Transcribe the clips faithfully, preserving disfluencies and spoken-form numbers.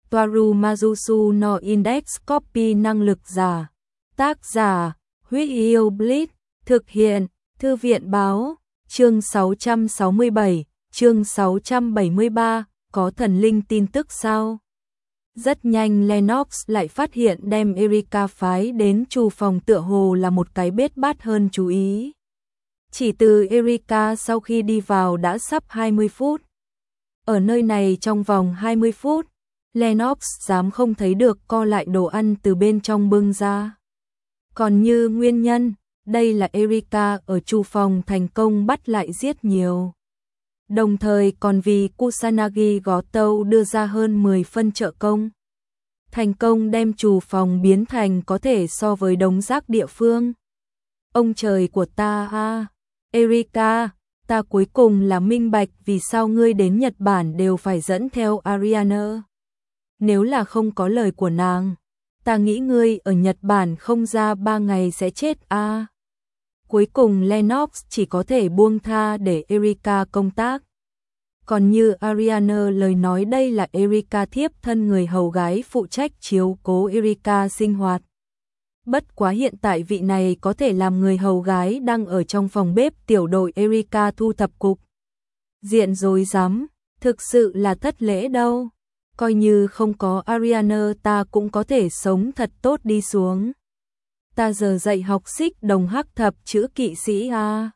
Toaru Majusu no Index Copy năng lực giả. Tác giả, Huyết Yêu Blitz, thực hiện, Thư viện báo, chương sáu trăm sáu mươi bảy, chương sáu trăm bảy mươi ba, có thần linh tin tức sao? Rất nhanh Lennox lại phát hiện đem Erika phái đến trù phòng tựa hồ là một cái bết bát hơn chú ý. Chỉ từ Erika sau khi đi vào đã sắp hai mươi phút. Ở nơi này trong vòng hai mươi phút, Lennox dám không thấy được co lại đồ ăn từ bên trong bưng ra. Còn như nguyên nhân, đây là Erika ở trù phòng thành công bắt lại giết nhiều. Đồng thời còn vì Kusanagi Gotou đưa ra hơn mười phân trợ công. Thành công đem trù phòng biến thành có thể so với đống rác địa phương. Ông trời của ta a, Erika, ta cuối cùng là minh bạch vì sao ngươi đến Nhật Bản đều phải dẫn theo Ariana. Nếu là không có lời của nàng, ta nghĩ ngươi ở Nhật Bản không ra ba ngày sẽ chết a. À. Cuối cùng Lennox chỉ có thể buông tha để Erika công tác. Còn như Ariana lời nói đây là Erika thiếp thân người hầu gái phụ trách chiếu cố Erika sinh hoạt. Bất quá hiện tại vị này có thể làm người hầu gái đang ở trong phòng bếp tiểu đội Erika thu thập cục. Diện rối rắm, thực sự là thất lễ đâu. Coi như không có Ariana ta cũng có thể sống thật tốt đi xuống. Ta giờ dạy học xích đồng hắc thập chữ kỵ sĩ a.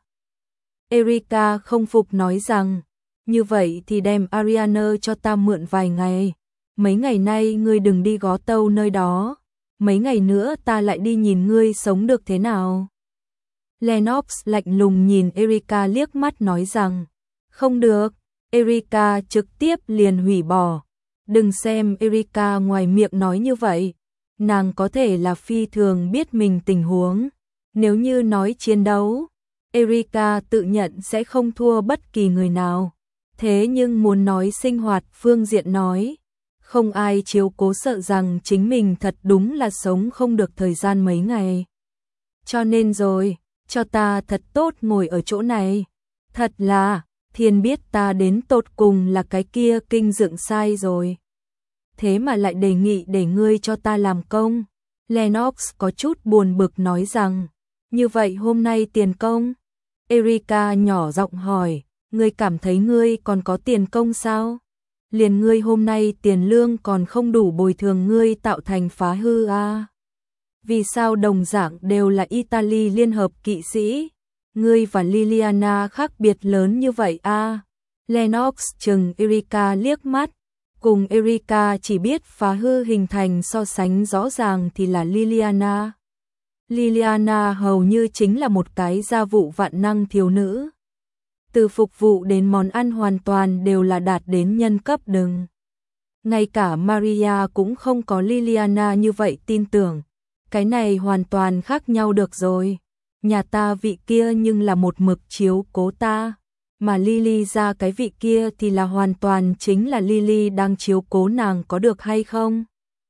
Erika không phục nói rằng, như vậy thì đem Ariana cho ta mượn vài ngày. Mấy ngày nay ngươi đừng đi gó tâu nơi đó. Mấy ngày nữa ta lại đi nhìn ngươi sống được thế nào. Lennox lạnh lùng nhìn Erika liếc mắt nói rằng, không được. Erika trực tiếp liền hủy bỏ. Đừng xem Erika ngoài miệng nói như vậy. Nàng có thể là phi thường biết mình tình huống. Nếu như nói chiến đấu, Erika tự nhận sẽ không thua bất kỳ người nào. Thế nhưng muốn nói sinh hoạt phương diện nói, không ai chiếu cố sợ rằng chính mình thật đúng là sống không được thời gian mấy ngày. Cho nên rồi, cho ta thật tốt ngồi ở chỗ này. Thật là, thiên biết ta đến tột cùng là cái kia kinh dựng sai rồi. Thế mà lại đề nghị để ngươi cho ta làm công. Lennox có chút buồn bực nói rằng, như vậy hôm nay tiền công? Erika nhỏ giọng hỏi, ngươi cảm thấy ngươi còn có tiền công sao? Liền ngươi hôm nay tiền lương còn không đủ bồi thường ngươi tạo thành phá hư à? Vì sao đồng dạng đều là Italy liên hợp kỵ sĩ? Ngươi và Liliana khác biệt lớn như vậy à? Lennox chừng Erika liếc mắt. Cùng Erika chỉ biết phá hư hình thành so sánh rõ ràng thì là Liliana. Liliana hầu như chính là một cái gia vụ vạn năng thiếu nữ. Từ phục vụ đến món ăn hoàn toàn đều là đạt đến nhân cấp đừng. Ngay cả Maria cũng không có Liliana như vậy tin tưởng. Cái này hoàn toàn khác nhau được rồi. Nhà ta vị kia nhưng là một mực chiếu cố ta. Mà Lily ra cái vị kia thì là hoàn toàn chính là Lily đang chiếu cố nàng có được hay không?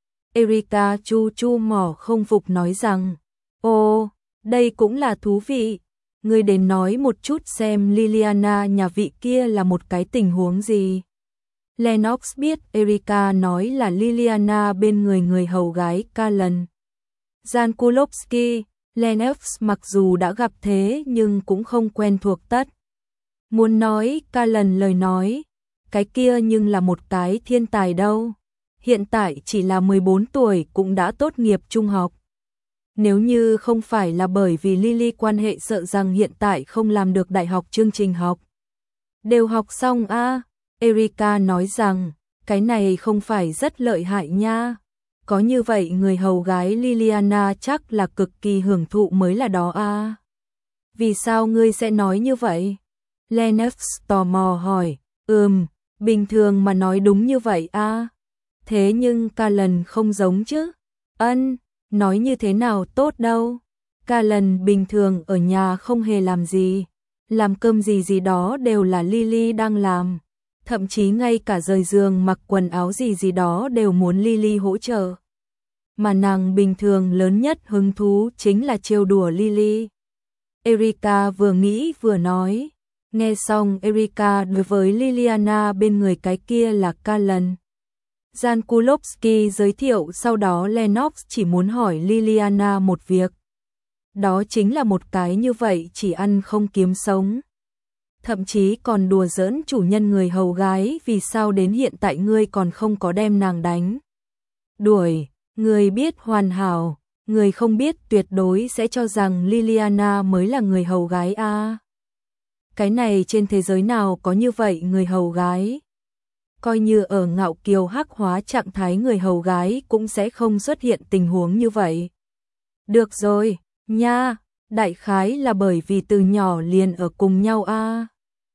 Erika chu chu mỏ không phục nói rằng, ồ, đây cũng là thú vị. Ngươi đến nói một chút xem Liliana nhà vị kia là một cái tình huống gì. Lennox biết Erika nói là Liliana bên người người hầu gái Callan. Jan Kulowski, Lennox mặc dù đã gặp thế nhưng cũng không quen thuộc tất. Muốn nói Callan lời nói, cái kia nhưng là một cái thiên tài đâu. Hiện tại chỉ là mười bốn tuổi cũng đã tốt nghiệp trung học. Nếu như không phải là bởi vì Lily quan hệ sợ rằng hiện tại không làm được đại học chương trình học. Đều học xong a, à? Erika nói rằng, cái này không phải rất lợi hại nha. Có như vậy người hầu gái Liliana chắc là cực kỳ hưởng thụ mới là đó a. À? Vì sao ngươi sẽ nói như vậy? Lennox tò mò hỏi, ừm, bình thường mà nói đúng như vậy a. À? Thế nhưng Callan không giống chứ? Ân, nói như thế nào tốt đâu. Callan bình thường ở nhà không hề làm gì. Làm cơm gì gì đó đều là Lily đang làm. Thậm chí ngay cả rời giường mặc quần áo gì gì đó đều muốn Lily hỗ trợ. Mà nàng bình thường lớn nhất hứng thú chính là trêu đùa Lily. Erika vừa nghĩ vừa nói. Nghe xong Erika đối với Liliana bên người cái kia là Callan. Jan Kulowski giới thiệu, sau đó Lennox chỉ muốn hỏi Liliana một việc. Đó chính là một cái như vậy chỉ ăn không kiếm sống. Thậm chí còn đùa giỡn chủ nhân người hầu gái, vì sao đến hiện tại ngươi còn không có đem nàng đánh đuổi. Người biết hoàn hảo, người không biết tuyệt đối sẽ cho rằng Liliana mới là người hầu gái a. À, cái này trên thế giới nào có như vậy người hầu gái? Coi như ở ngạo kiều hắc hóa trạng thái người hầu gái cũng sẽ không xuất hiện tình huống như vậy. Được rồi, nha, đại khái là bởi vì từ nhỏ liền ở cùng nhau a. À.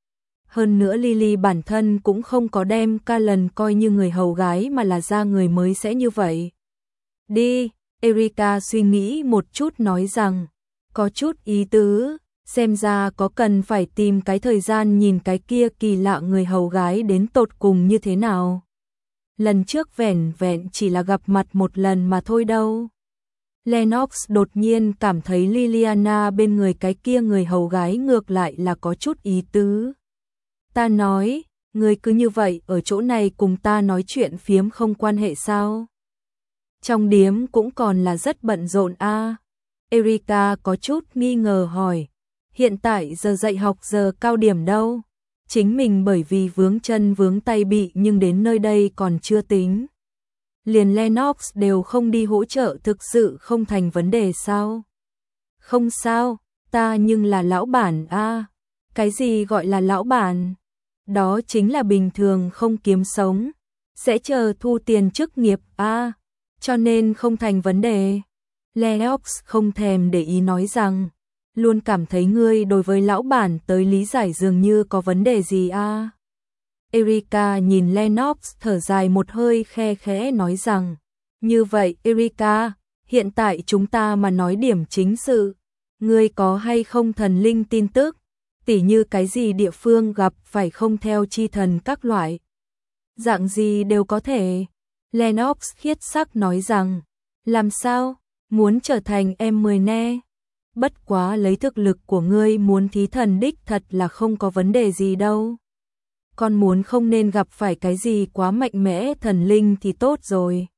Hơn nữa Lily bản thân cũng không có đem Callan coi như người hầu gái mà là ra người mới sẽ như vậy. Đi, Erika suy nghĩ một chút nói rằng, có chút ý tứ, xem ra có cần phải tìm cái thời gian nhìn cái kia kỳ lạ người hầu gái đến tột cùng như thế nào. Lần trước vẻn vẹn chỉ là gặp mặt một lần mà thôi đâu. Lennox đột nhiên cảm thấy Liliana bên người cái kia người hầu gái ngược lại là có chút ý tứ. Ta nói, người cứ như vậy ở chỗ này cùng ta nói chuyện phiếm không quan hệ sao? Trong điếm cũng còn là rất bận rộn a. À. Erika có chút nghi ngờ hỏi, hiện tại giờ dạy học giờ cao điểm đâu? Chính mình bởi vì vướng chân vướng tay bị nhưng đến nơi đây còn chưa tính. Liền Lennox đều không đi hỗ trợ thực sự không thành vấn đề sao? Không sao, ta nhưng là lão bản a. À. Cái gì gọi là lão bản? Đó chính là bình thường không kiếm sống, sẽ chờ thu tiền chức nghiệp a, à, cho nên không thành vấn đề. Lennox không thèm để ý nói rằng, luôn cảm thấy ngươi đối với lão bản tới lý giải dường như có vấn đề gì a. À. Erika nhìn Lennox thở dài một hơi khe khẽ nói rằng, như vậy Erika, hiện tại chúng ta mà nói điểm chính sự, ngươi có hay không thần linh tin tức? Tỉ như cái gì địa phương gặp phải không theo chi thần các loại. Dạng gì đều có thể. Lennox khiết sắc nói rằng, làm sao, muốn trở thành em mười nè. Bất quá lấy thực lực của ngươi muốn thí thần đích thật là không có vấn đề gì đâu. Con muốn không nên gặp phải cái gì quá mạnh mẽ thần linh thì tốt rồi.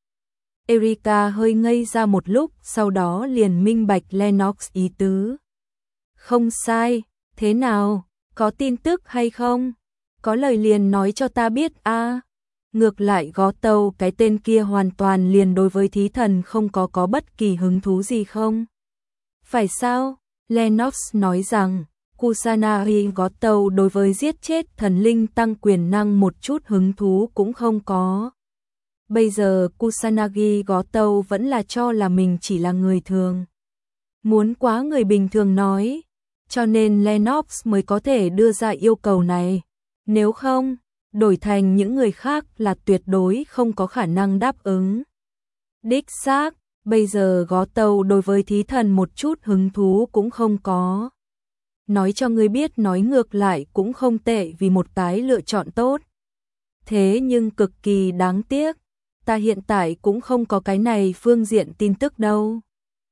Erika hơi ngây ra một lúc, sau đó liền minh bạch Lennox ý tứ. Không sai. Thế nào, có tin tức hay không? Có lời liền nói cho ta biết a. À. Ngược lại Gó Tâu cái tên kia hoàn toàn liền đối với thí thần không có có bất kỳ hứng thú gì không? Phải sao? Lennox nói rằng, Kusanagi Gó Tâu đối với giết chết thần linh tăng quyền năng một chút hứng thú cũng không có. Bây giờ Kusanagi Gó Tâu vẫn là cho là mình chỉ là người thường. Muốn quá người bình thường nói. Cho nên Lennox mới có thể đưa ra yêu cầu này. Nếu không, đổi thành những người khác là tuyệt đối không có khả năng đáp ứng. Đích xác, bây giờ Gó Tâu đối với thí thần một chút hứng thú cũng không có. Nói cho ngươi biết nói ngược lại cũng không tệ vì một cái lựa chọn tốt. Thế nhưng cực kỳ đáng tiếc, ta hiện tại cũng không có cái này phương diện tin tức đâu.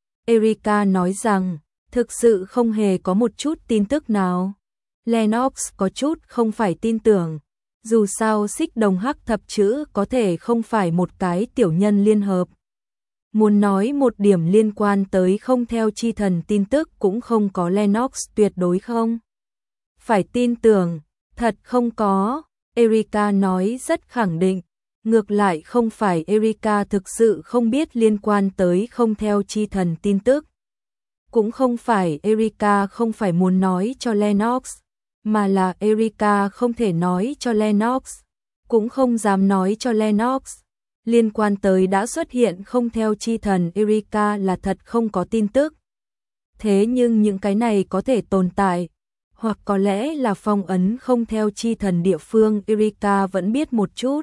Erika nói rằng, thực sự không hề có một chút tin tức nào. Lennox có chút không phải tin tưởng. Dù sao xích đồng hắc thập chữ có thể không phải một cái tiểu nhân liên hợp. Muốn nói một điểm liên quan tới không theo chi thần tin tức cũng không có Lennox tuyệt đối không. Phải tin tưởng, thật không có. Erika nói rất khẳng định. Ngược lại không phải Erika thực sự không biết liên quan tới không theo chi thần tin tức. Cũng không phải Erika không phải muốn nói cho Lennox, mà là Erika không thể nói cho Lennox, cũng không dám nói cho Lennox. Liên quan tới đã xuất hiện không theo chi thần Erika là thật không có tin tức. Thế nhưng những cái này có thể tồn tại, hoặc có lẽ là phong ấn không theo chi thần địa phương Erika vẫn biết một chút.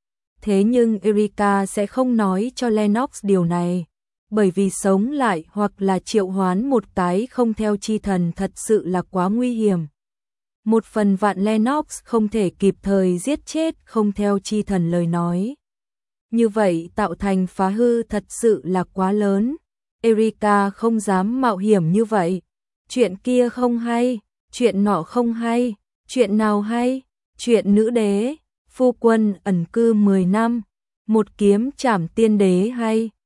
Thế nhưng Erika sẽ không nói cho Lennox điều này. Bởi vì sống lại hoặc là triệu hoán một cái không theo chi thần thật sự là quá nguy hiểm. Một phần vạn Lennox không thể kịp thời giết chết không theo chi thần lời nói. Như vậy tạo thành phá hư thật sự là quá lớn. Erika không dám mạo hiểm như vậy. Chuyện kia không hay, chuyện nọ không hay, chuyện nào hay, chuyện nữ đế, phu quân ẩn cư mười năm. một kiếm trảm tiên đế hay